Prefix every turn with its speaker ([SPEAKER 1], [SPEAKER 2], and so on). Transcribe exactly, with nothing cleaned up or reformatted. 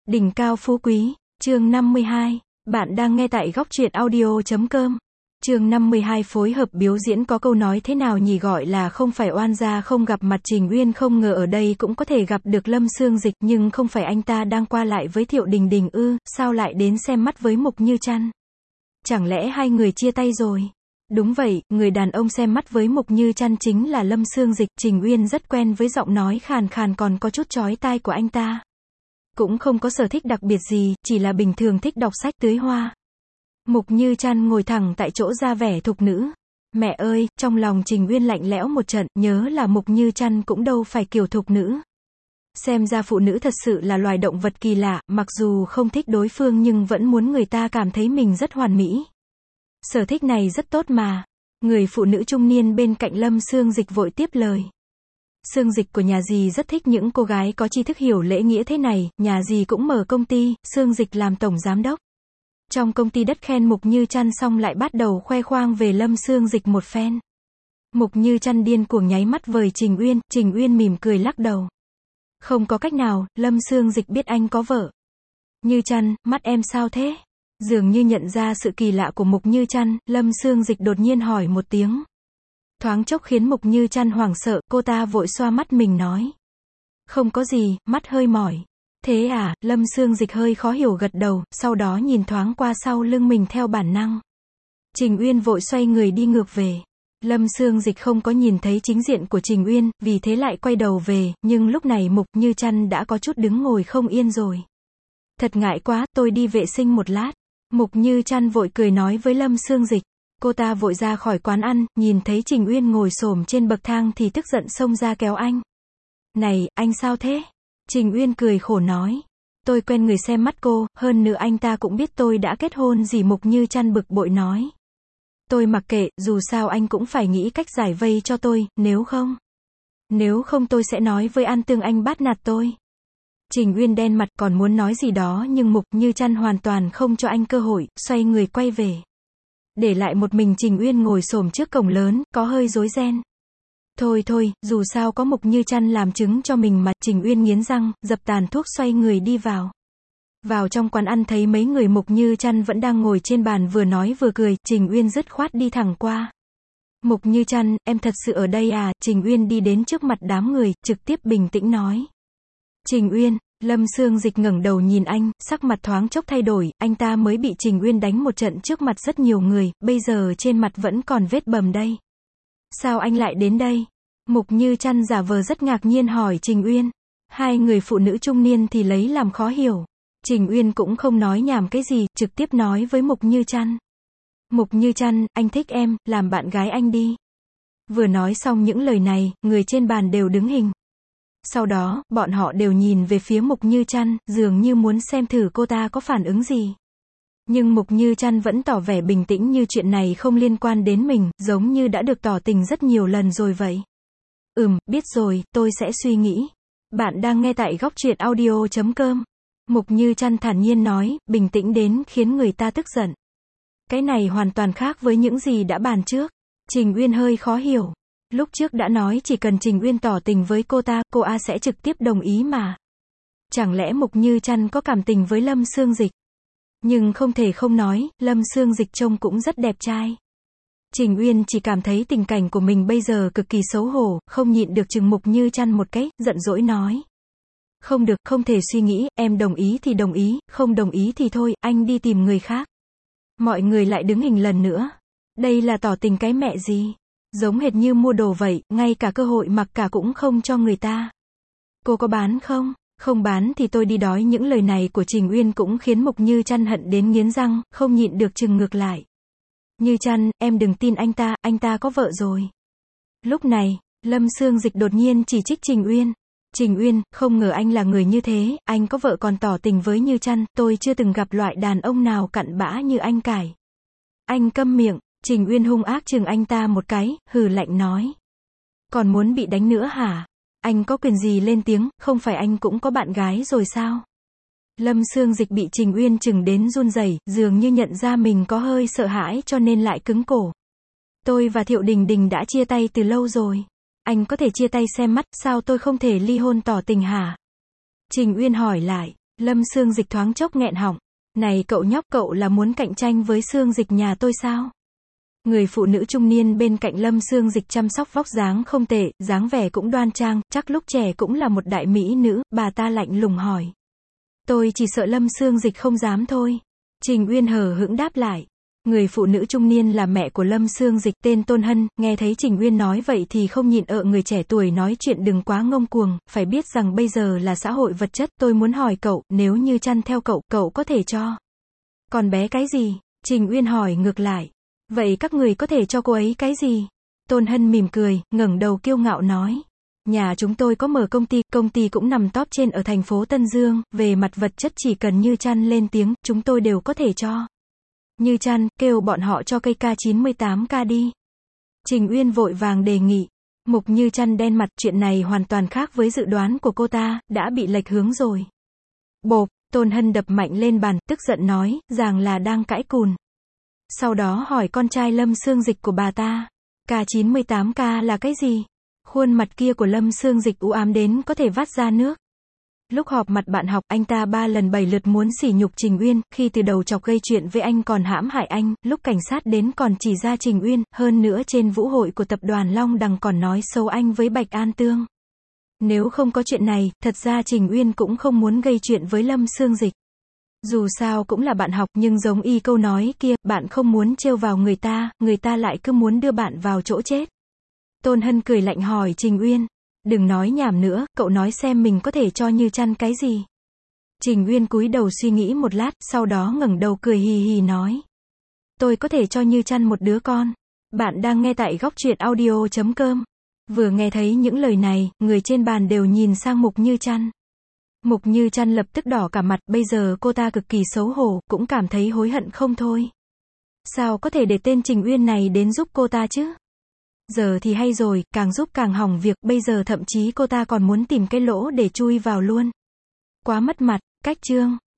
[SPEAKER 1] Đỉnh cao phú quý, chương năm mươi hai. Bạn đang nghe tại góc truyện audio chấm com. Chương năm mươi hai phối hợp biểu diễn có câu nói thế nào nhỉ, gọi là không phải oan gia không gặp mặt. Trình Uyên không ngờ ở đây cũng có thể gặp được Lâm Xương Dịch, nhưng không phải anh ta đang qua lại với Thiệu Đình Đình ư, sao lại đến xem mắt với Mục Như Trăn? Chẳng lẽ hai người chia tay rồi? Đúng vậy, người đàn ông xem mắt với Mục Như Trăn chính là Lâm Xương Dịch. Trình Uyên rất quen với giọng nói khàn khàn còn có chút chói tai của anh ta. Cũng không có sở thích đặc biệt gì, chỉ là bình thường thích đọc sách tưới hoa. Mục Như Trăn ngồi thẳng tại chỗ ra vẻ thục nữ. Mẹ ơi, trong lòng Trình Uyên lạnh lẽo một trận, nhớ là Mục Như Trăn cũng đâu phải kiểu thục nữ. Xem ra phụ nữ thật sự là loài động vật kỳ lạ, mặc dù không thích đối phương nhưng vẫn muốn người ta cảm thấy mình rất hoàn mỹ. Sở thích này rất tốt mà. Người phụ nữ trung niên bên cạnh Lâm Xương Dịch vội tiếp lời. Xương Dịch của nhà dì rất thích những cô gái có tri thức hiểu lễ nghĩa thế này, nhà dì cũng mở công ty, Xương Dịch làm tổng giám đốc. Trong công ty đất khen Mục Như Trăn xong lại bắt đầu khoe khoang về Lâm Xương Dịch một phen. Mục Như Trăn điên cuồng nháy mắt với Trình Uyên, Trình Uyên mỉm cười lắc đầu. Không có cách nào, Lâm Xương Dịch biết anh có vợ. Như Trăn, mắt em sao thế? Dường như nhận ra sự kỳ lạ của Mục Như Trăn, Lâm Xương Dịch đột nhiên hỏi một tiếng. Thoáng chốc khiến Mục Như Trăn hoảng sợ, cô ta vội xoa mắt mình nói. Không có gì, mắt hơi mỏi. Thế à, Lâm Xương Dịch hơi khó hiểu gật đầu, sau đó nhìn thoáng qua sau lưng mình theo bản năng. Trình Uyên vội xoay người đi ngược về. Lâm Xương Dịch không có nhìn thấy chính diện của Trình Uyên, vì thế lại quay đầu về, nhưng lúc này Mục Như Trăn đã có chút đứng ngồi không yên rồi. Thật ngại quá, tôi đi vệ sinh một lát. Mục Như Trăn vội cười nói với Lâm Xương Dịch. Cô ta vội ra khỏi quán ăn, nhìn thấy Trình Uyên ngồi xổm trên bậc thang thì tức giận xông ra kéo anh. Này, anh sao thế? Trình Uyên cười khổ nói. Tôi quen người xem mắt cô, hơn nữa anh ta cũng biết tôi đã kết hôn gì. Mục Như Trăn bực bội nói. Tôi mặc kệ, dù sao anh cũng phải nghĩ cách giải vây cho tôi, nếu không. Nếu không tôi sẽ nói với An Tương anh bắt nạt tôi. Trình Uyên đen mặt còn muốn nói gì đó nhưng Mục Như Trăn hoàn toàn không cho anh cơ hội, xoay người quay về. Để lại một mình Trình Uyên ngồi xổm trước cổng lớn, có hơi rối ren. Thôi thôi, dù sao có Mục Như Trăn làm chứng cho mình mà. Trình Uyên nghiến răng, dập tàn thuốc xoay người đi vào. Vào trong quán ăn thấy mấy người Mục Như Trăn vẫn đang ngồi trên bàn vừa nói vừa cười, Trình Uyên dứt khoát đi thẳng qua. Mục Như Trăn, em thật sự ở đây à? Trình Uyên đi đến trước mặt đám người, trực tiếp bình tĩnh nói. Trình Uyên. Lâm Xương Dịch ngẩng đầu nhìn anh, sắc mặt thoáng chốc thay đổi, anh ta mới bị Trình Uyên đánh một trận trước mặt rất nhiều người, bây giờ trên mặt vẫn còn vết bầm đây. Sao anh lại đến đây? Mục Như Trăn giả vờ rất ngạc nhiên hỏi Trình Uyên. Hai người phụ nữ trung niên thì lấy làm khó hiểu. Trình Uyên cũng không nói nhảm cái gì, trực tiếp nói với Mục Như Trăn. Mục Như Trăn, anh thích em, làm bạn gái anh đi. Vừa nói xong những lời này, người trên bàn đều đứng hình. Sau đó, bọn họ đều nhìn về phía Mục Như Trăn, dường như muốn xem thử cô ta có phản ứng gì. Nhưng Mục Như Trăn vẫn tỏ vẻ bình tĩnh như chuyện này không liên quan đến mình, giống như đã được tỏ tình rất nhiều lần rồi vậy. Ừm, biết rồi, tôi sẽ suy nghĩ. Bạn đang nghe tại góc truyện audio chấm com. Mục Như Trăn thản nhiên nói, bình tĩnh đến khiến người ta tức giận. Cái này hoàn toàn khác với những gì đã bàn trước. Trình Uyên hơi khó hiểu. Lúc trước đã nói chỉ cần Trình Uyên tỏ tình với cô ta, cô A sẽ trực tiếp đồng ý mà. Chẳng lẽ Mục Như Trăn có cảm tình với Lâm Xương Dịch? Nhưng không thể không nói, Lâm Xương Dịch trông cũng rất đẹp trai. Trình Uyên chỉ cảm thấy tình cảnh của mình bây giờ cực kỳ xấu hổ, không nhịn được chừng Mục Như Trăn một cái, giận dỗi nói. Không được, không thể suy nghĩ, em đồng ý thì đồng ý, không đồng ý thì thôi, anh đi tìm người khác. Mọi người lại đứng hình lần nữa. Đây là tỏ tình cái mẹ gì? Giống hệt như mua đồ vậy, ngay cả cơ hội mặc cả cũng không cho người ta. Cô có bán không? Không bán thì tôi đi đói. Những lời này của Trình Uyên cũng khiến Mục Như Trăn hận đến nghiến răng, không nhịn được chừng ngược lại. Như Trăn, em đừng tin anh ta, anh ta có vợ rồi. Lúc này, Lâm Xương Dịch đột nhiên chỉ trích Trình Uyên. Trình Uyên, không ngờ anh là người như thế, anh có vợ còn tỏ tình với Như Trăn, tôi chưa từng gặp loại đàn ông nào cặn bã như anh cải. Anh câm miệng. Trình Uyên hung ác chừng anh ta một cái, hừ lạnh nói. Còn muốn bị đánh nữa hả? Anh có quyền gì lên tiếng, không phải anh cũng có bạn gái rồi sao? Lâm Xương Dịch bị Trình Uyên chừng đến run rẩy, dường như nhận ra mình có hơi sợ hãi cho nên lại cứng cổ. Tôi và Thiệu Đình Đình đã chia tay từ lâu rồi. Anh có thể chia tay xem mắt, sao tôi không thể ly hôn tỏ tình hả? Trình Uyên hỏi lại. Lâm Xương Dịch thoáng chốc nghẹn họng. Này cậu nhóc, cậu là muốn cạnh tranh với Xương Dịch nhà tôi sao? Người phụ nữ trung niên bên cạnh Lâm Xương Dịch chăm sóc vóc dáng không tệ, dáng vẻ cũng đoan trang, chắc lúc trẻ cũng là một đại mỹ nữ, bà ta lạnh lùng hỏi. Tôi chỉ sợ Lâm Xương Dịch không dám thôi. Trình Uyên hờ hững đáp lại. Người phụ nữ trung niên là mẹ của Lâm Xương Dịch, tên Tôn Hân, nghe thấy Trình Uyên nói vậy thì không nhịn ợ người trẻ tuổi nói chuyện đừng quá ngông cuồng, phải biết rằng bây giờ là xã hội vật chất, tôi muốn hỏi cậu, nếu Như Chăn theo cậu, cậu có thể cho. Còn bé cái gì? Trình Uyên hỏi ngược lại. Vậy các người có thể cho cô ấy cái gì? Tôn Hân mỉm cười, ngẩng đầu kiêu ngạo nói. Nhà chúng tôi có mở công ty, công ty cũng nằm top trên ở thành phố Tân Dương, về mặt vật chất chỉ cần Như Chăn lên tiếng, chúng tôi đều có thể cho. Như Chăn, kêu bọn họ cho cây K chín mươi tám K đi. Trình Uyên vội vàng đề nghị. Mục Như Chăn đen mặt, chuyện này hoàn toàn khác với dự đoán của cô ta, đã bị lệch hướng rồi. Bộp, Tôn Hân đập mạnh lên bàn, tức giận nói, rằng là đang cãi cùn. Sau đó hỏi con trai Lâm Xương Dịch của bà ta. K chín mươi tám K là cái gì? Khuôn mặt kia của Lâm Xương Dịch u ám đến có thể vắt ra nước. Lúc họp mặt bạn học, anh ta ba lần bảy lượt muốn sỉ nhục Trình Uyên, khi từ đầu chọc gây chuyện với anh còn hãm hại anh, lúc cảnh sát đến còn chỉ ra Trình Uyên, hơn nữa trên vũ hội của tập đoàn Long Đằng còn nói xấu anh với Bạch An Tương. Nếu không có chuyện này, thật ra Trình Uyên cũng không muốn gây chuyện với Lâm Xương Dịch. Dù sao cũng là bạn học, nhưng giống y câu nói kia, bạn không muốn trêu vào người ta, người ta lại cứ muốn đưa bạn vào chỗ chết. Tôn Hân cười lạnh hỏi Trình Uyên. Đừng nói nhảm nữa, cậu nói xem mình có thể cho Như Chăn cái gì. Trình Uyên cúi đầu suy nghĩ một lát, sau đó ngẩng đầu cười hì hì nói. Tôi có thể cho Như Chăn một đứa con. Bạn đang nghe tại góc truyện audio chấm com. Vừa nghe thấy những lời này, người trên bàn đều nhìn sang Mục Như Chăn. Mục Như Chăn lập tức đỏ cả mặt, bây giờ cô ta cực kỳ xấu hổ, cũng cảm thấy hối hận không thôi. Sao có thể để tên Trình Uyên này đến giúp cô ta chứ? Giờ thì hay rồi, càng giúp càng hỏng việc, bây giờ thậm chí cô ta còn muốn tìm cái lỗ để chui vào luôn. Quá mất mặt, cách chương.